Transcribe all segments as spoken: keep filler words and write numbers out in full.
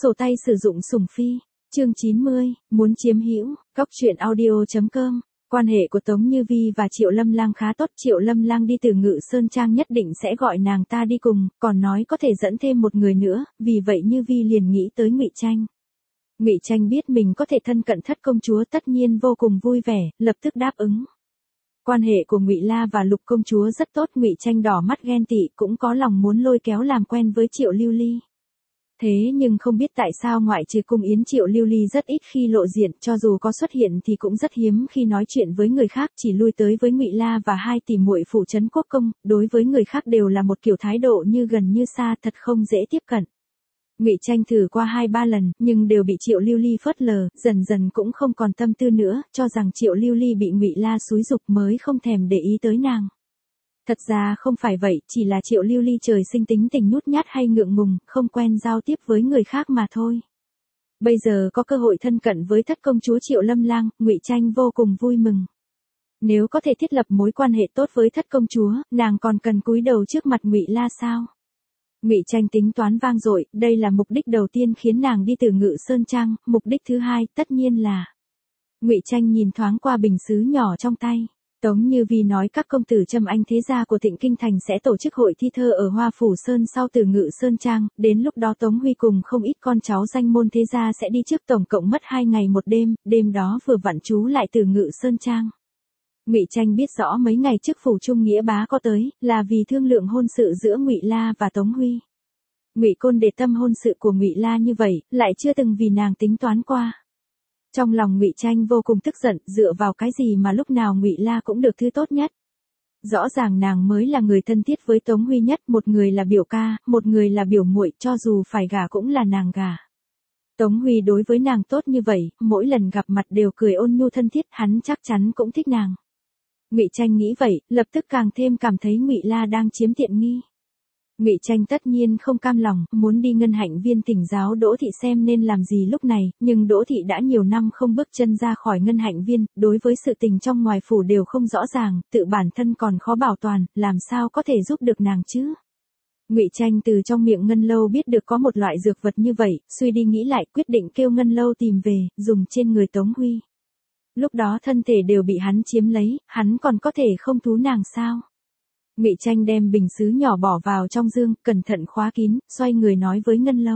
Sổ tay sử dụng sủng phi, chương chín mươi, muốn chiếm hữu, cóc truyện audio chấm com. Quan hệ của Tống Như Vi và Triệu Lâm Lang khá tốt, Triệu Lâm Lang đi từ Ngự Sơn Trang nhất định sẽ gọi nàng ta đi cùng, còn nói có thể dẫn thêm một người nữa, vì vậy Như Vi liền nghĩ tới Ngụy Tranh. Ngụy Tranh biết mình có thể thân cận Thất công chúa tất nhiên vô cùng vui vẻ, lập tức đáp ứng. Quan hệ của Ngụy La và Lục công chúa rất tốt, Ngụy Tranh đỏ mắt ghen tị cũng có lòng muốn lôi kéo làm quen với Triệu Lưu Ly. Thế nhưng không biết tại sao ngoại trừ Cung Yến, Triệu Lưu Ly rất ít khi lộ diện, cho dù có xuất hiện thì cũng rất hiếm khi nói chuyện với người khác, chỉ lui tới với Ngụy La và hai tỷ muội phủ trấn Quốc công, đối với người khác đều là một kiểu thái độ như gần như xa, thật không dễ tiếp cận. Ngụy Tranh thử qua hai ba lần, nhưng đều bị Triệu Lưu Ly phớt lờ, dần dần cũng không còn tâm tư nữa, cho rằng Triệu Lưu Ly bị Ngụy La xúi giục mới không thèm để ý tới nàng. Thật ra không phải vậy, chỉ là Triệu Lưu Ly trời sinh tính tình nhút nhát hay ngượng ngùng, không quen giao tiếp với người khác mà thôi. Bây giờ có cơ hội thân cận với Thất công chúa Triệu Lâm Lang, Ngụy Tranh vô cùng vui mừng. Nếu có thể thiết lập mối quan hệ tốt với Thất công chúa, nàng còn cần cúi đầu trước mặt Ngụy La sao? Ngụy Tranh tính toán vang dội, đây là mục đích đầu tiên khiến nàng đi từ Ngự Sơn Trang, mục đích thứ hai tất nhiên là. Ngụy Tranh nhìn thoáng qua bình sứ nhỏ trong tay. Tống Như Vi nói các công tử trầm anh thế gia của Thịnh Kinh Thành sẽ tổ chức hội thi thơ ở Hoa Phủ Sơn sau từ Ngự Sơn Trang, đến lúc đó Tống Huy cùng không ít con cháu danh môn thế gia sẽ đi trước, tổng cộng mất hai ngày một đêm, đêm đó vừa vặn trú lại từ Ngự Sơn Trang. Ngụy Tranh biết rõ mấy ngày trước phủ Trung Nghĩa bá có tới, là vì thương lượng hôn sự giữa Ngụy La và Tống Huy. Ngụy Côn để tâm hôn sự của Ngụy La như vậy, lại chưa từng vì nàng tính toán qua. Trong lòng Ngụy Tranh vô cùng tức giận, dựa vào cái gì mà lúc nào Ngụy La cũng được thứ tốt nhất. Rõ ràng nàng mới là người thân thiết với Tống Huy nhất, một người là biểu ca, một người là biểu muội, cho dù phải gả cũng là nàng gả. Tống Huy đối với nàng tốt như vậy, mỗi lần gặp mặt đều cười ôn nhu thân thiết, hắn chắc chắn cũng thích nàng. Ngụy Tranh nghĩ vậy, lập tức càng thêm cảm thấy Ngụy La đang chiếm tiện nghi. Ngụy Tranh tất nhiên không cam lòng, muốn đi Ngân Hạnh Viên thỉnh giáo Đỗ Thị xem nên làm gì lúc này, nhưng Đỗ Thị đã nhiều năm không bước chân ra khỏi Ngân Hạnh Viên, đối với sự tình trong ngoài phủ đều không rõ ràng, tự bản thân còn khó bảo toàn, làm sao có thể giúp được nàng chứ? Ngụy Tranh từ trong miệng Ngân Lâu biết được có một loại dược vật như vậy, suy đi nghĩ lại quyết định kêu Ngân Lâu tìm về, dùng trên người Tống Huy. Lúc đó thân thể đều bị hắn chiếm lấy, hắn còn có thể không thú nàng sao? Ngụy Tranh đem bình sứ nhỏ bỏ vào trong dương, cẩn thận khóa kín, xoay người nói với Ngân Lâu.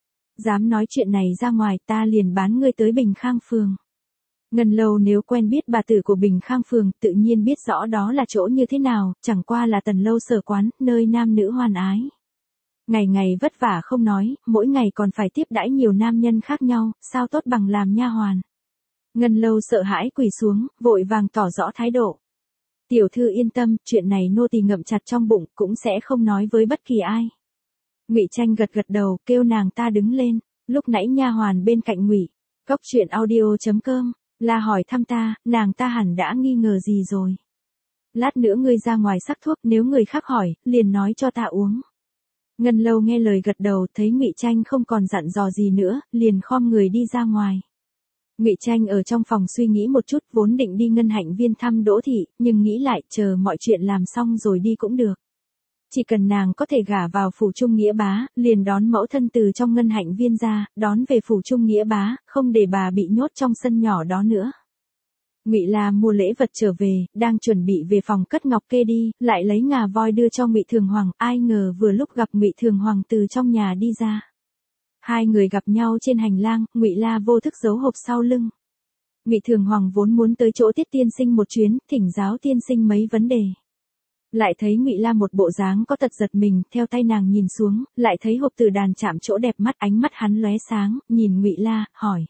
Dám nói chuyện này ra ngoài, ta liền bán ngươi tới Bình Khang Phường. Ngân Lâu nếu quen biết bà tử của Bình Khang Phường, tự nhiên biết rõ đó là chỗ như thế nào, chẳng qua là Tần Lâu sở quán, nơi nam nữ hoan ái. Ngày ngày vất vả không nói, mỗi ngày còn phải tiếp đãi nhiều nam nhân khác nhau, sao tốt bằng làm nha hoàn. Ngân Lâu sợ hãi quỳ xuống, vội vàng tỏ rõ thái độ. Tiểu thư yên tâm, chuyện này nô tỳ ngậm chặt trong bụng, cũng sẽ không nói với bất kỳ ai. Ngụy Tranh gật gật đầu, kêu nàng ta đứng lên. Lúc nãy nha hoàn bên cạnh Ngụy, cóc truyện audio chấm com, là hỏi thăm ta, nàng ta hẳn đã nghi ngờ gì rồi. Lát nữa ngươi ra ngoài sắc thuốc, nếu người khác hỏi, liền nói cho ta uống. Ngân Lâu nghe lời gật đầu, thấy Ngụy Tranh không còn dặn dò gì nữa, liền khom người đi ra ngoài. Ngụy Tranh ở trong phòng suy nghĩ một chút, vốn định đi Ngân Hạnh Viên thăm Đỗ Thị, nhưng nghĩ lại, chờ mọi chuyện làm xong rồi đi cũng được. Chỉ cần nàng có thể gả vào phủ Trung Nghĩa bá, liền đón mẫu thân từ trong Ngân Hạnh Viên ra, đón về phủ Trung Nghĩa bá, không để bà bị nhốt trong sân nhỏ đó nữa. Ngụy La mua lễ vật trở về, đang chuẩn bị về phòng cất ngọc kê đi, lại lấy ngà voi đưa cho Ngụy Thường Hoàng, ai ngờ vừa lúc gặp Ngụy Thường Hoàng từ trong nhà đi ra. Hai người gặp nhau trên hành lang, Ngụy La vô thức giấu hộp sau lưng. Ngụy Thường Hoàng vốn muốn tới chỗ Tiết tiên sinh một chuyến, thỉnh giáo tiên sinh mấy vấn đề. Lại thấy Ngụy La một bộ dáng có tật giật mình, theo tay nàng nhìn xuống, lại thấy hộp từ đàn chạm chỗ đẹp mắt, ánh mắt hắn lóe sáng, nhìn Ngụy La, hỏi.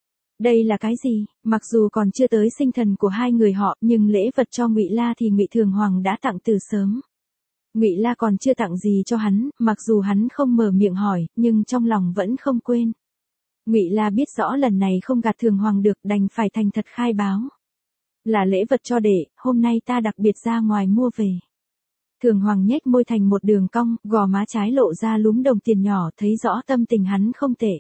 Đây là cái gì? Mặc dù còn chưa tới sinh thần của hai người họ, nhưng lễ vật cho Ngụy La thì Ngụy Thường Hoàng đã tặng từ sớm. Ngụy La còn chưa tặng gì cho hắn, mặc dù hắn không mở miệng hỏi, nhưng trong lòng vẫn không quên. Ngụy La biết rõ lần này không gạt Thường Hoàng được, đành phải thành thật khai báo. Là lễ vật cho đệ, hôm nay ta đặc biệt ra ngoài mua về. Thường Hoàng nhếch môi thành một đường cong, gò má trái lộ ra lúm đồng tiền nhỏ, thấy rõ tâm tình hắn không tệ.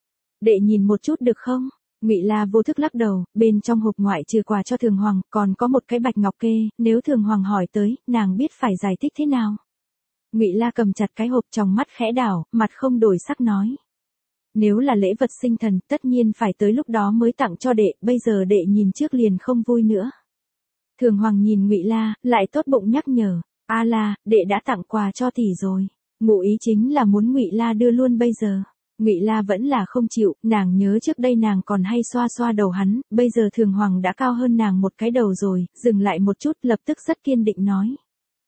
Đệ nhìn một chút được không? Ngụy La vô thức lắc đầu, bên trong hộp ngoại trừ quà cho Thường Hoàng, còn có một cái bạch ngọc kê, nếu Thường Hoàng hỏi tới, nàng biết phải giải thích thế nào. Ngụy La cầm chặt cái hộp, trong mắt khẽ đảo, mặt không đổi sắc nói. Nếu là lễ vật sinh thần, tất nhiên phải tới lúc đó mới tặng cho đệ, bây giờ đệ nhìn trước liền không vui nữa. Thường Hoàng nhìn Ngụy La, lại tốt bụng nhắc nhở, "A La, đệ đã tặng quà cho tỷ rồi." Ngụ ý chính là muốn Ngụy La đưa luôn bây giờ. Ngụy La vẫn là không chịu, nàng nhớ trước đây nàng còn hay xoa xoa đầu hắn, bây giờ Thường Hoàng đã cao hơn nàng một cái đầu rồi, dừng lại một chút, lập tức rất kiên định nói.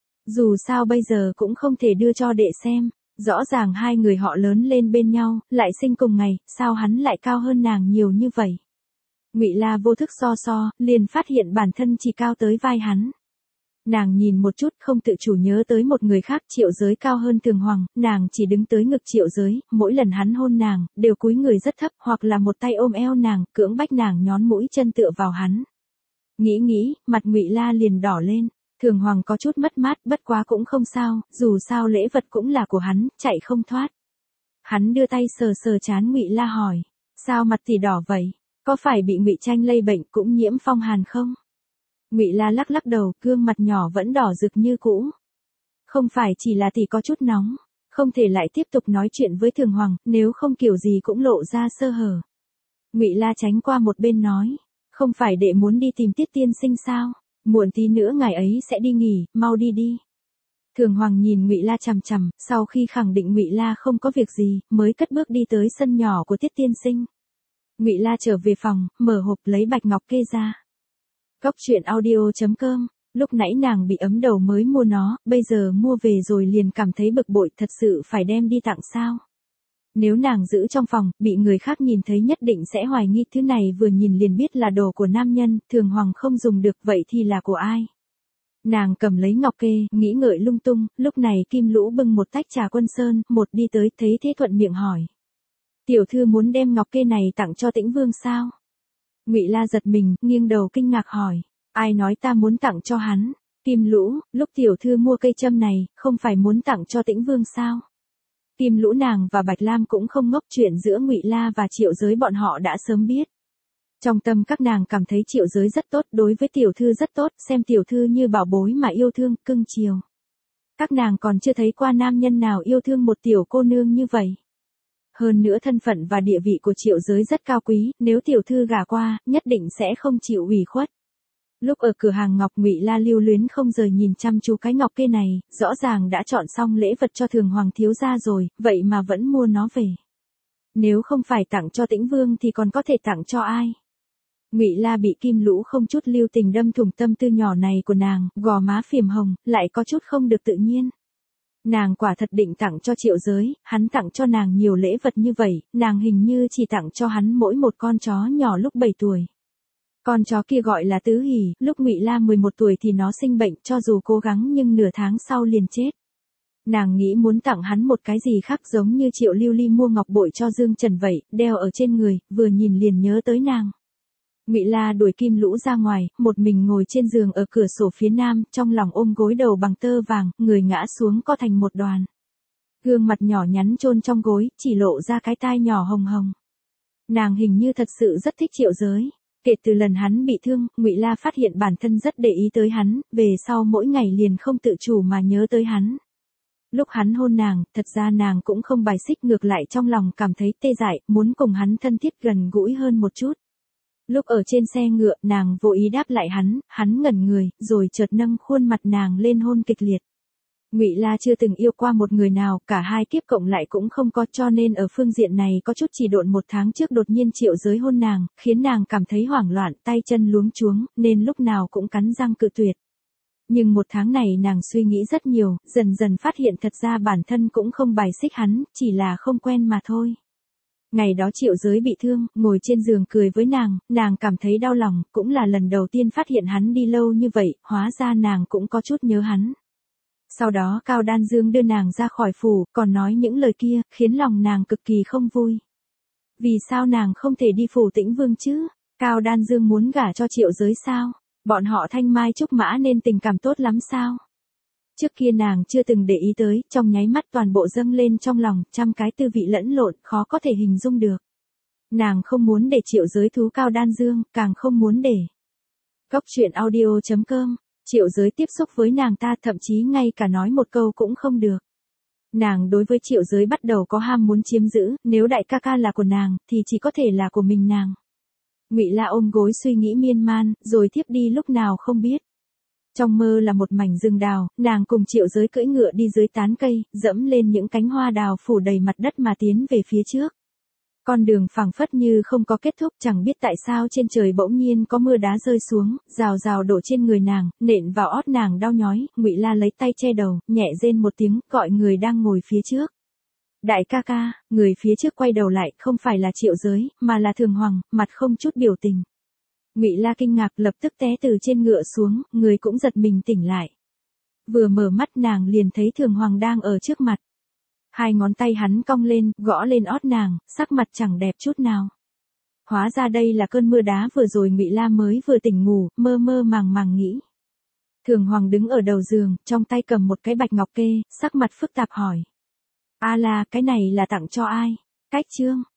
Dù sao bây giờ cũng không thể đưa cho đệ xem, rõ ràng hai người họ lớn lên bên nhau, lại sinh cùng ngày, sao hắn lại cao hơn nàng nhiều như vậy? Ngụy La vô thức so so, liền phát hiện bản thân chỉ cao tới vai hắn. Nàng nhìn một chút không tự chủ nhớ tới một người khác Triệu Giới cao hơn Thường Hoàng, nàng chỉ đứng tới ngực Triệu Giới, mỗi lần hắn hôn nàng, đều cúi người rất thấp hoặc là một tay ôm eo nàng, cưỡng bách nàng nhón mũi chân tựa vào hắn. Nghĩ nghĩ, mặt Ngụy La liền đỏ lên, Thường Hoàng có chút mất mát bất quá cũng không sao, dù sao lễ vật cũng là của hắn, chạy không thoát. Hắn đưa tay sờ sờ trán Ngụy La hỏi, sao mặt tỷ đỏ vậy, có phải bị Ngụy Tranh lây bệnh cũng nhiễm phong hàn không? Ngụy La lắc lắc đầu, gương mặt nhỏ vẫn đỏ rực như cũ. Không phải chỉ là tỷ có chút nóng, không thể lại tiếp tục nói chuyện với Thường Hoàng, nếu không kiểu gì cũng lộ ra sơ hở. Ngụy La tránh qua một bên nói, không phải đệ muốn đi tìm Tiết tiên sinh sao, muộn tí nữa ngày ấy sẽ đi nghỉ, mau đi đi. Thường Hoàng nhìn Ngụy La chằm chằm, sau khi khẳng định Ngụy La không có việc gì, mới cất bước đi tới sân nhỏ của Tiết tiên sinh. Ngụy La trở về phòng, mở hộp lấy bạch ngọc kê ra. Góc truyện audio chấm com, lúc nãy nàng bị ấm đầu mới mua nó, bây giờ mua về rồi liền cảm thấy bực bội, thật sự phải đem đi tặng sao? Nếu nàng giữ trong phòng, bị người khác nhìn thấy nhất định sẽ hoài nghi, thứ này vừa nhìn liền biết là đồ của nam nhân, Thường Hoàng không dùng được, vậy thì là của ai? Nàng cầm lấy ngọc kê, nghĩ ngợi lung tung, lúc này Kim Lũ bưng một tách trà Quân Sơn, một đi tới, thấy thế thuận miệng hỏi. Tiểu thư muốn đem ngọc kê này tặng cho Tĩnh Vương sao? Ngụy La giật mình, nghiêng đầu kinh ngạc hỏi, ai nói ta muốn tặng cho hắn? Kim Lũ, lúc tiểu thư mua cây châm này, không phải muốn tặng cho Tĩnh Vương sao? Kim Lũ nàng và Bạch Lam cũng không ngốc, chuyện giữa Ngụy La và Triệu Giới bọn họ đã sớm biết. Trong tâm các nàng cảm thấy Triệu Giới rất tốt, đối với tiểu thư rất tốt, xem tiểu thư như bảo bối mà yêu thương, cưng chiều. Các nàng còn chưa thấy qua nam nhân nào yêu thương một tiểu cô nương như vậy. Hơn nữa thân phận và địa vị của Triệu Giới rất cao quý, nếu tiểu thư gả qua, nhất định sẽ không chịu ủy khuất. Lúc ở cửa hàng ngọc, Ngụy La lưu luyến không rời nhìn chăm chú cái ngọc kê này, rõ ràng đã chọn xong lễ vật cho Thường Hoàng thiếu gia rồi, vậy mà vẫn mua nó về. Nếu không phải tặng cho Tĩnh Vương thì còn có thể tặng cho ai? Ngụy La bị Kim Lũ không chút lưu tình đâm thủng tâm tư nhỏ này của nàng, gò má phìm hồng, lại có chút không được tự nhiên. Nàng quả thật định tặng cho Triệu Giới, hắn tặng cho nàng nhiều lễ vật như vậy, nàng hình như chỉ tặng cho hắn mỗi một con chó nhỏ lúc bảy tuổi. Con chó kia gọi là Tứ Hỷ, lúc Ngụy La mười một tuổi thì nó sinh bệnh, cho dù cố gắng nhưng nửa tháng sau liền chết. Nàng nghĩ muốn tặng hắn một cái gì khác giống như Triệu Lưu Ly mua ngọc bội cho Dương Trần vậy, đeo ở trên người, vừa nhìn liền nhớ tới nàng. Ngụy La đuổi Kim Lũ ra ngoài, một mình ngồi trên giường ở cửa sổ phía nam, trong lòng ôm gối đầu bằng tơ vàng, người ngã xuống co thành một đoàn. Gương mặt nhỏ nhắn chôn trong gối, chỉ lộ ra cái tai nhỏ hồng hồng. Nàng hình như thật sự rất thích Triệu Giới. Kể từ lần hắn bị thương, Ngụy La phát hiện bản thân rất để ý tới hắn, về sau mỗi ngày liền không tự chủ mà nhớ tới hắn. Lúc hắn hôn nàng, thật ra nàng cũng không bài xích, ngược lại trong lòng cảm thấy tê dại, muốn cùng hắn thân thiết gần gũi hơn một chút. Lúc ở trên xe ngựa, nàng vô ý đáp lại hắn, hắn ngẩn người, rồi chợt nâng khuôn mặt nàng lên hôn kịch liệt. Ngụy La chưa từng yêu qua một người nào, cả hai kiếp cộng lại cũng không có, cho nên ở phương diện này có chút chỉ độn. Một tháng trước đột nhiên Triệu Giới hôn nàng, khiến nàng cảm thấy hoảng loạn, tay chân luống chuống, nên lúc nào cũng cắn răng cự tuyệt. Nhưng một tháng này nàng suy nghĩ rất nhiều, dần dần phát hiện thật ra bản thân cũng không bài xích hắn, chỉ là không quen mà thôi. Ngày đó Triệu Giới bị thương, ngồi trên giường cười với nàng, nàng cảm thấy đau lòng, cũng là lần đầu tiên phát hiện hắn đi lâu như vậy, hóa ra nàng cũng có chút nhớ hắn. Sau đó Cao Đan Dương đưa nàng ra khỏi phủ, còn nói những lời kia, khiến lòng nàng cực kỳ không vui. Vì sao nàng không thể đi phủ Tĩnh Vương chứ? Cao Đan Dương muốn gả cho Triệu Giới sao? Bọn họ thanh mai trúc mã nên tình cảm tốt lắm sao? Trước kia nàng chưa từng để ý tới, trong nháy mắt toàn bộ dâng lên trong lòng, trăm cái tư vị lẫn lộn, khó có thể hình dung được. Nàng không muốn để Triệu Giới thú Cao Đan Dương, càng không muốn để. Góc truyện audio chấm com, Triệu Giới tiếp xúc với nàng ta thậm chí ngay cả nói một câu cũng không được. Nàng đối với Triệu Giới bắt đầu có ham muốn chiếm giữ, nếu đại ca ca là của nàng, thì chỉ có thể là của mình nàng. Ngụy La ôm gối suy nghĩ miên man, rồi thiếp đi lúc nào không biết. Trong mơ là một mảnh rừng đào, nàng cùng Triệu Giới cưỡi ngựa đi dưới tán cây, dẫm lên những cánh hoa đào phủ đầy mặt đất mà tiến về phía trước. Con đường phẳng phất như không có kết thúc, chẳng biết tại sao trên trời bỗng nhiên có mưa đá rơi xuống, rào rào đổ trên người nàng, nện vào ót nàng đau nhói. Ngụy La lấy tay che đầu, nhẹ rên một tiếng, gọi người đang ngồi phía trước. Đại ca ca. Người phía trước quay đầu lại, không phải là Triệu Giới, mà là Thường Hoàng, mặt không chút biểu tình. Ngụy La kinh ngạc, lập tức té từ trên ngựa xuống, người cũng giật mình tỉnh lại. Vừa mở mắt nàng liền thấy Thường Hoàng đang ở trước mặt. Hai ngón tay hắn cong lên, gõ lên ót nàng, sắc mặt chẳng đẹp chút nào. Hóa ra đây là cơn mưa đá vừa rồi. Ngụy La mới vừa tỉnh ngủ, mơ mơ màng màng nghĩ. Thường Hoàng đứng ở đầu giường, trong tay cầm một cái bạch ngọc kê, sắc mặt phức tạp hỏi. A La, cái này là tặng cho ai? Cách chương.